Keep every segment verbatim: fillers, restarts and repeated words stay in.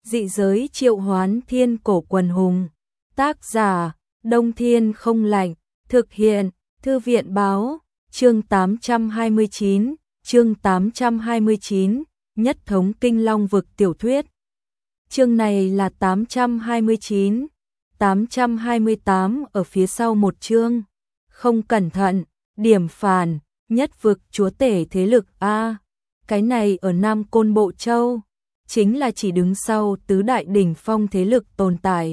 Dị giới triệu hoán thiên cổ quần hùng. Tác giả, Đông Thiên không lạnh. Thực hiện, Thư viện báo. Chương tám trăm hai mươi chín, chương tám trăm hai mươi chín, nhất thống Kinh Long vực tiểu thuyết. Chương này là tám trăm hai mươi chín, tám trăm hai mươi tám ở phía sau một chương. Không cẩn thận, điểm phản, nhất vực chúa tể thế lực A. Cái này ở Nam Côn Bộ Châu, chính là chỉ đứng sau tứ đại đỉnh phong thế lực tồn tại.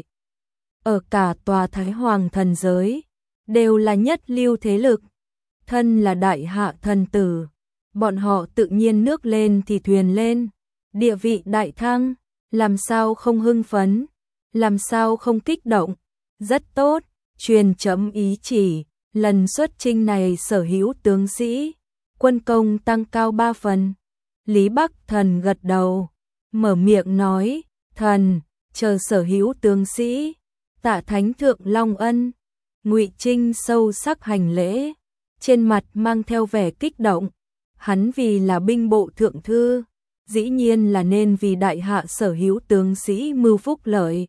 Ở cả tòa Thái Hoàng thần giới, đều là nhất lưu thế lực. Thân là đại hạ thần tử, bọn họ tự nhiên nước lên thì thuyền lên, địa vị đại thăng, làm sao không hưng phấn, làm sao không kích động. Rất tốt, truyền chấm ý chỉ, lần xuất chinh này sở hữu tướng sĩ, quân công tăng cao ba phần. Lý Bắc Thần gật đầu, mở miệng nói, thần, chờ sở hữu tướng sĩ. Tạ Thánh Thượng Long Ân, Ngụy Trinh sâu sắc hành lễ, trên mặt mang theo vẻ kích động. Hắn vì là binh bộ thượng thư, dĩ nhiên là nên vì đại hạ sở hữu tướng sĩ mưu phúc lợi.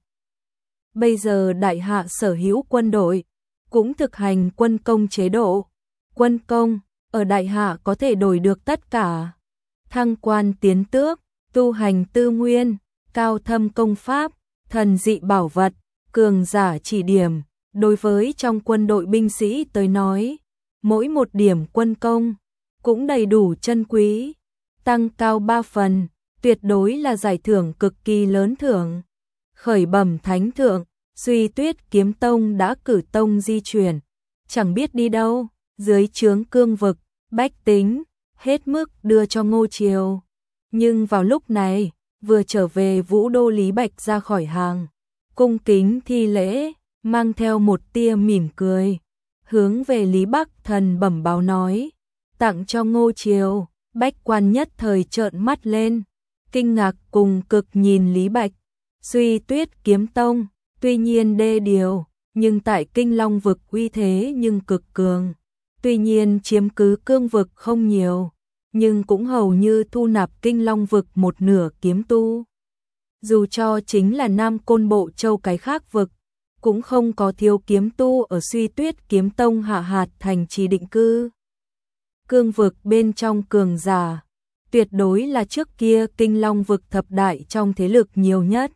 Bây giờ đại hạ sở hữu quân đội, cũng thực hành quân công chế độ. Quân công, ở đại hạ có thể đổi được tất cả. Thăng quan tiến tước, tu hành tư nguyên, cao thâm công pháp, thần dị bảo vật, cường giả chỉ điểm. Đối với trong quân đội binh sĩ tới nói, mỗi một điểm quân công cũng đầy đủ chân quý. Tăng cao ba phần, tuyệt đối là giải thưởng cực kỳ lớn thưởng. Khởi bẩm Thánh Thượng, Duy Tuyết Kiếm Tông đã cử tông di chuyển, chẳng biết đi đâu, dưới trướng cương vực, bách tính, hết mức đưa cho Ngô Triều. Nhưng vào lúc này, vừa trở về Vũ Đô Lý Bạch ra khỏi hàng, cung kính thi lễ, mang theo một tia mỉm cười, hướng về Lý Bắc Thần bẩm báo nói, tặng cho Ngô Triều. Bách quan nhất thời trợn mắt lên, kinh ngạc cùng cực nhìn Lý Bạch. Duy Tuyết Kiếm Tông, tuy nhiên đê điều, nhưng tại Kinh Long vực uy thế nhưng cực cường. Tuy nhiên chiếm cứ cương vực không nhiều, nhưng cũng hầu như thu nạp Kinh Long vực một nửa kiếm tu. Dù cho chính là Nam Côn Bộ Châu cái khác vực, cũng không có thiếu kiếm tu ở Duy Tuyết Kiếm Tông hạ hạt thành trì định cư. Cương vực bên trong cường giả, tuyệt đối là trước kia Kinh Long vực thập đại trong thế lực nhiều nhất.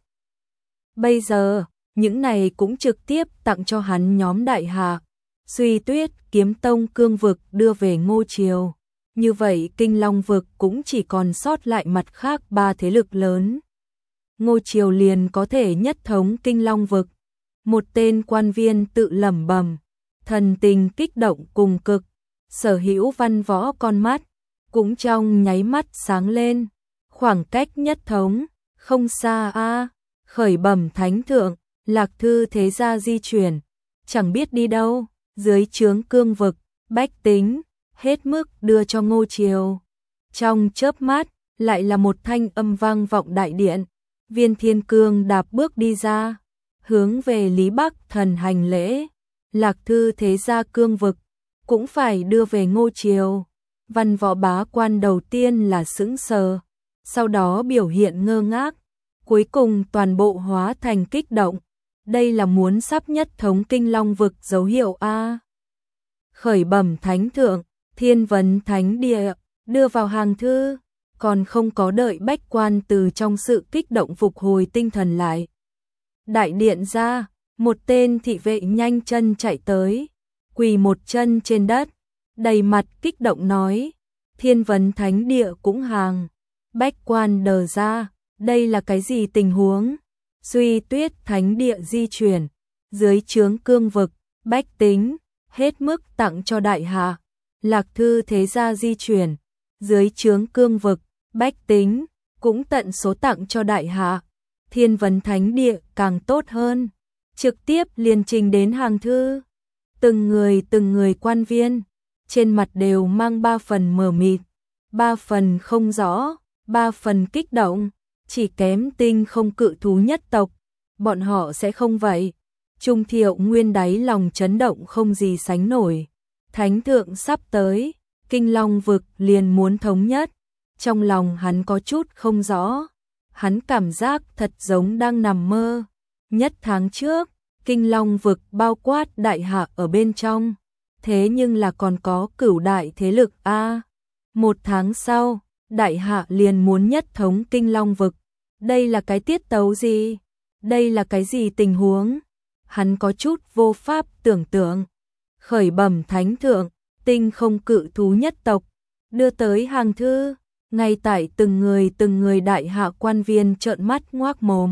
Bây giờ, những này cũng trực tiếp tặng cho hắn nhóm đại hạ. Duy Tuyết Kiếm Tông cương vực đưa về Ngô Triều. Như vậy Kinh Long vực cũng chỉ còn sót lại mặt khác ba thế lực lớn. Ngô Triều liền có thể nhất thống Kinh Long vực. Một tên quan viên tự lẩm bẩm, thần tình kích động cùng cực. Sở hữu văn võ con mắt, cũng trong nháy mắt sáng lên. Khoảng cách nhất thống, không xa a. Khởi bẩm Thánh Thượng, Lạc Thư thế gia di chuyển, chẳng biết đi đâu, dưới trướng cương vực, bách tính, hết mức đưa cho Ngô Triều. Trong chớp mắt, lại là một thanh âm vang vọng đại điện. Viên Thiên Cương đạp bước đi ra, hướng về Lý Bắc Thần hành lễ. Lạc Thư thế gia cương vực, cũng phải đưa về Ngô Triều. Văn võ bá quan đầu tiên là sững sờ, sau đó biểu hiện ngơ ngác, cuối cùng toàn bộ hóa thành kích động. Đây là muốn sắp nhất thống Kinh Long vực dấu hiệu a. Khởi bẩm Thánh Thượng, Thiên Vấn Thánh Địa đưa vào hàng thư, còn không có đợi bách quan từ trong sự kích động phục hồi tinh thần lại. Đại điện ra, một tên thị vệ nhanh chân chạy tới, quỳ một chân trên đất, đầy mặt kích động nói, Thiên Vấn Thánh Địa cũng hàng. Bách quan đờ ra, đây là cái gì tình huống? Duy Tuyết Thánh Địa di chuyển, dưới trướng cương vực, bách tính, hết mức tặng cho đại hạ. Lạc Thư thế gia di chuyển, dưới trướng cương vực, bách tính, cũng tận số tặng cho đại hạ. Thiên Vấn Thánh Địa càng tốt hơn, trực tiếp liền trình đến hàng thư. Từng người từng người quan viên, trên mặt đều mang ba phần mờ mịt, ba phần không rõ, ba phần kích động, chỉ kém Tinh Không cự thú nhất tộc, bọn họ sẽ không vậy. Trung Thiệu Nguyên đáy lòng chấn động không gì sánh nổi. Thánh Thượng sắp tới, Kinh Long vực liền muốn thống nhất, trong lòng hắn có chút không rõ. hắn cảm giác thật giống đang nằm mơ. Nhất tháng trước, Kinh Long vực bao quát đại hạ ở bên trong, thế nhưng là còn có cửu đại thế lực a. Một tháng sau, đại hạ liền muốn nhất thống Kinh Long vực. Đây là cái tiết tấu gì? Đây là cái gì tình huống? Hắn có chút vô pháp tưởng tượng. Khởi bẩm thánh thượng, tinh không cự thú nhất tộc đưa tới hàng thư. Ngay tại từng người từng người đại hạ quan viên trợn mắt ngoác mồm.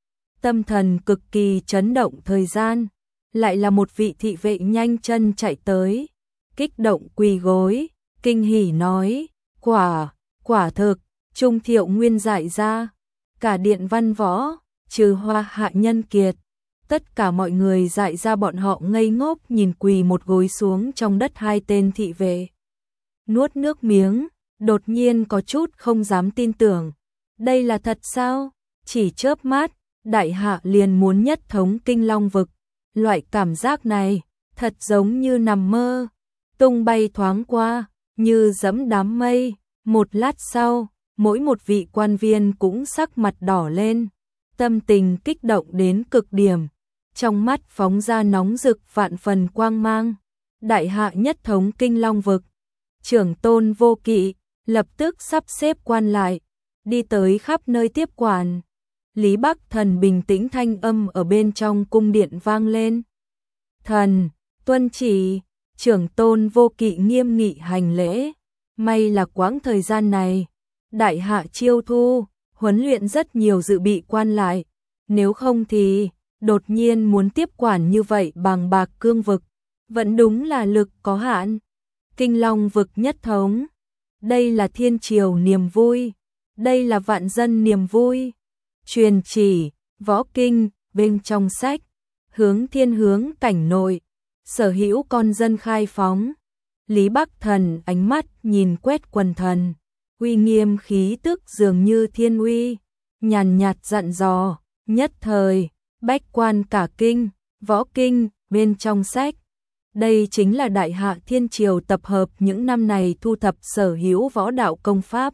Tâm thần cực kỳ chấn động thời gian, lại là một vị thị vệ nhanh chân chạy tới, kích động quỳ gối, kinh hỉ nói, quả, quả thực, Trung Thiệu Nguyên dạy ra, cả điện văn võ, trừ Hoa Hạ Nhân Kiệt, tất cả mọi người dạy ra bọn họ ngây ngốc nhìn quỳ một gối xuống trong đất hai tên thị vệ. Nuốt nước miếng, đột nhiên có chút không dám tin tưởng, đây là thật sao? Chỉ chớp mắt, đại hạ liền muốn nhất thống Kinh Long vực, loại cảm giác này, thật giống như nằm mơ, tung bay thoáng qua, như dẫm đám mây, một lát sau, mỗi một vị quan viên cũng sắc mặt đỏ lên, tâm tình kích động đến cực điểm, trong mắt phóng ra nóng rực vạn phần quang mang, đại hạ nhất thống Kinh Long vực, trưởng tôn Vô Kỵ, lập tức sắp xếp quan lại, đi tới khắp nơi tiếp quản. Lý Bắc Thần bình tĩnh thanh âm ở bên trong cung điện vang lên. Thần, tuân chỉ, trưởng tôn Vô Kỵ nghiêm nghị hành lễ. May là quãng thời gian này, đại hạ chiêu thu, huấn luyện rất nhiều dự bị quan lại. Nếu không thì, đột nhiên muốn tiếp quản như vậy bằng bạc cương vực, vẫn đúng là lực có hạn. Kinh Long vực nhất thống, đây là thiên triều niềm vui, đây là vạn dân niềm vui. Truyền chỉ, võ kinh, bên trong sách, hướng thiên hướng cảnh nội, sở hữu con dân khai phóng. Lý Bắc Thần ánh mắt nhìn quét quần thần, uy nghiêm khí tức dường như thiên uy, nhàn nhạt dặn dò, nhất thời, bách quan cả kinh, võ kinh, bên trong sách. Đây chính là đại hạ thiên triều tập hợp những năm này thu thập sở hữu võ đạo công pháp.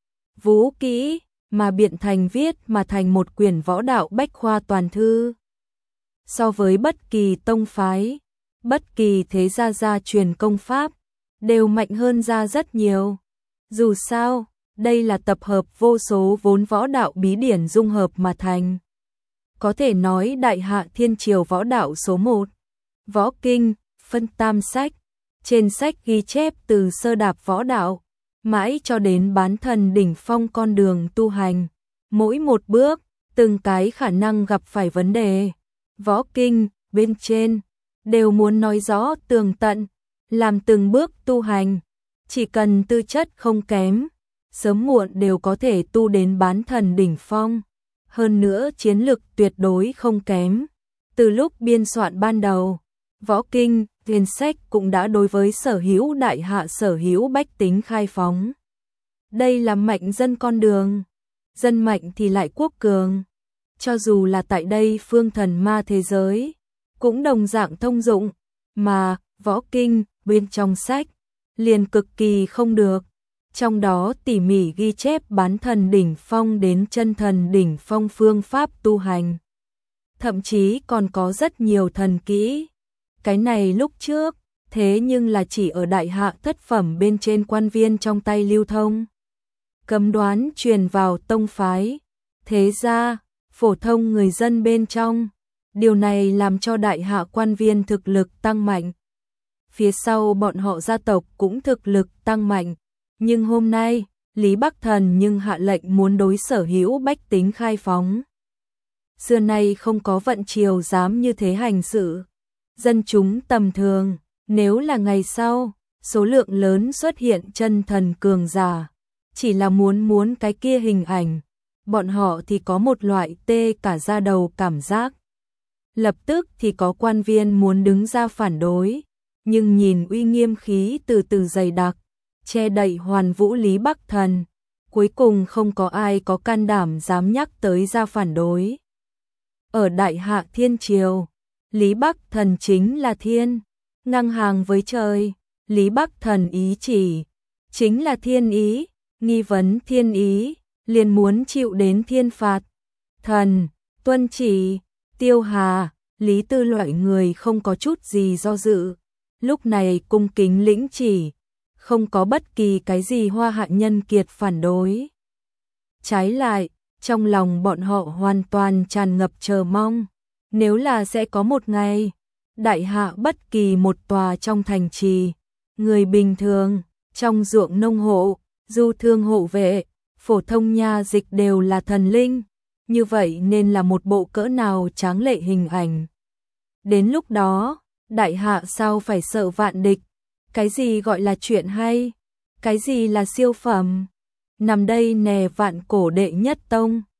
Vũ kỹ, mà biện thành viết mà thành một quyển võ đạo bách khoa toàn thư. So với bất kỳ tông phái, bất kỳ thế gia gia truyền công pháp, đều mạnh hơn ra rất nhiều. Dù sao, đây là tập hợp vô số vốn võ đạo bí điển dung hợp mà thành. Có thể nói đại hạ thiên triều võ đạo số một. Võ kinh, phân tam sách, trên sách ghi chép từ sơ đạp võ đạo, mãi cho đến bán thần đỉnh phong con đường tu hành. Mỗi một bước, từng cái khả năng gặp phải vấn đề. Võ kinh, bên trên, đều muốn nói rõ tường tận, làm từng bước tu hành. Chỉ cần tư chất không kém, sớm muộn đều có thể tu đến bán thần đỉnh phong. Hơn nữa chiến lực tuyệt đối không kém. Từ lúc biên soạn ban đầu, võ kinh, thiên sách cũng đã đối với sở hữu đại hạ sở hữu bách tính khai phóng. Đây là mạnh dân con đường, dân mạnh thì lại quốc cường. Cho dù là tại đây phương thần ma thế giới, cũng đồng dạng thông dụng, mà võ kinh bên trong sách liền cực kỳ không được. Trong đó tỉ mỉ ghi chép bán thần đỉnh phong đến chân thần đỉnh phong phương pháp tu hành. Thậm chí còn có rất nhiều thần kỹ. Cái này lúc trước, thế nhưng là chỉ ở đại hạ thất phẩm bên trên quan viên trong tay lưu thông. Cấm đoán truyền vào tông phái, thế ra, phổ thông người dân bên trong. Điều này làm cho đại hạ quan viên thực lực tăng mạnh. Phía sau bọn họ gia tộc cũng thực lực tăng mạnh. Nhưng hôm nay, Lý Bắc Thần nhưng hạ lệnh muốn đối sở hữu bách tính khai phóng. Xưa nay không có vận triều dám như thế hành sự. Dân chúng tầm thường, nếu là ngày sau, số lượng lớn xuất hiện chân thần cường giả, chỉ là muốn muốn cái kia hình ảnh, bọn họ thì có một loại tê cả da đầu cảm giác. Lập tức thì có quan viên muốn đứng ra phản đối, nhưng nhìn uy nghiêm khí từ từ dày đặc, che đậy hoàn vũ Lý Bắc Thần, cuối cùng không có ai có can đảm dám nhắc tới ra phản đối. Ở đại hạ thiên triều, Lý Bắc Thần chính là thiên, ngang hàng với trời. Lý Bắc Thần ý chỉ chính là thiên ý, nghi vấn thiên ý, liền muốn chịu đến thiên phạt. Thần, tuân chỉ, Tiêu Hà, Lý Tư loại người không có chút gì do dự, lúc này cung kính lĩnh chỉ, không có bất kỳ cái gì Hoa Hạ nhân kiệt phản đối. Trái lại, trong lòng bọn họ hoàn toàn tràn ngập chờ mong, nếu là sẽ có một ngày, đại hạ bất kỳ một tòa trong thành trì, người bình thường, trong ruộng nông hộ, du thương hộ vệ, phổ thông nha dịch đều là thần linh, như vậy nên là một bộ cỡ nào tráng lệ hình ảnh. Đến lúc đó, đại hạ sao phải sợ vạn địch, cái gì gọi là chuyện hay, cái gì là siêu phẩm, nằm đây nè vạn cổ đệ nhất tông.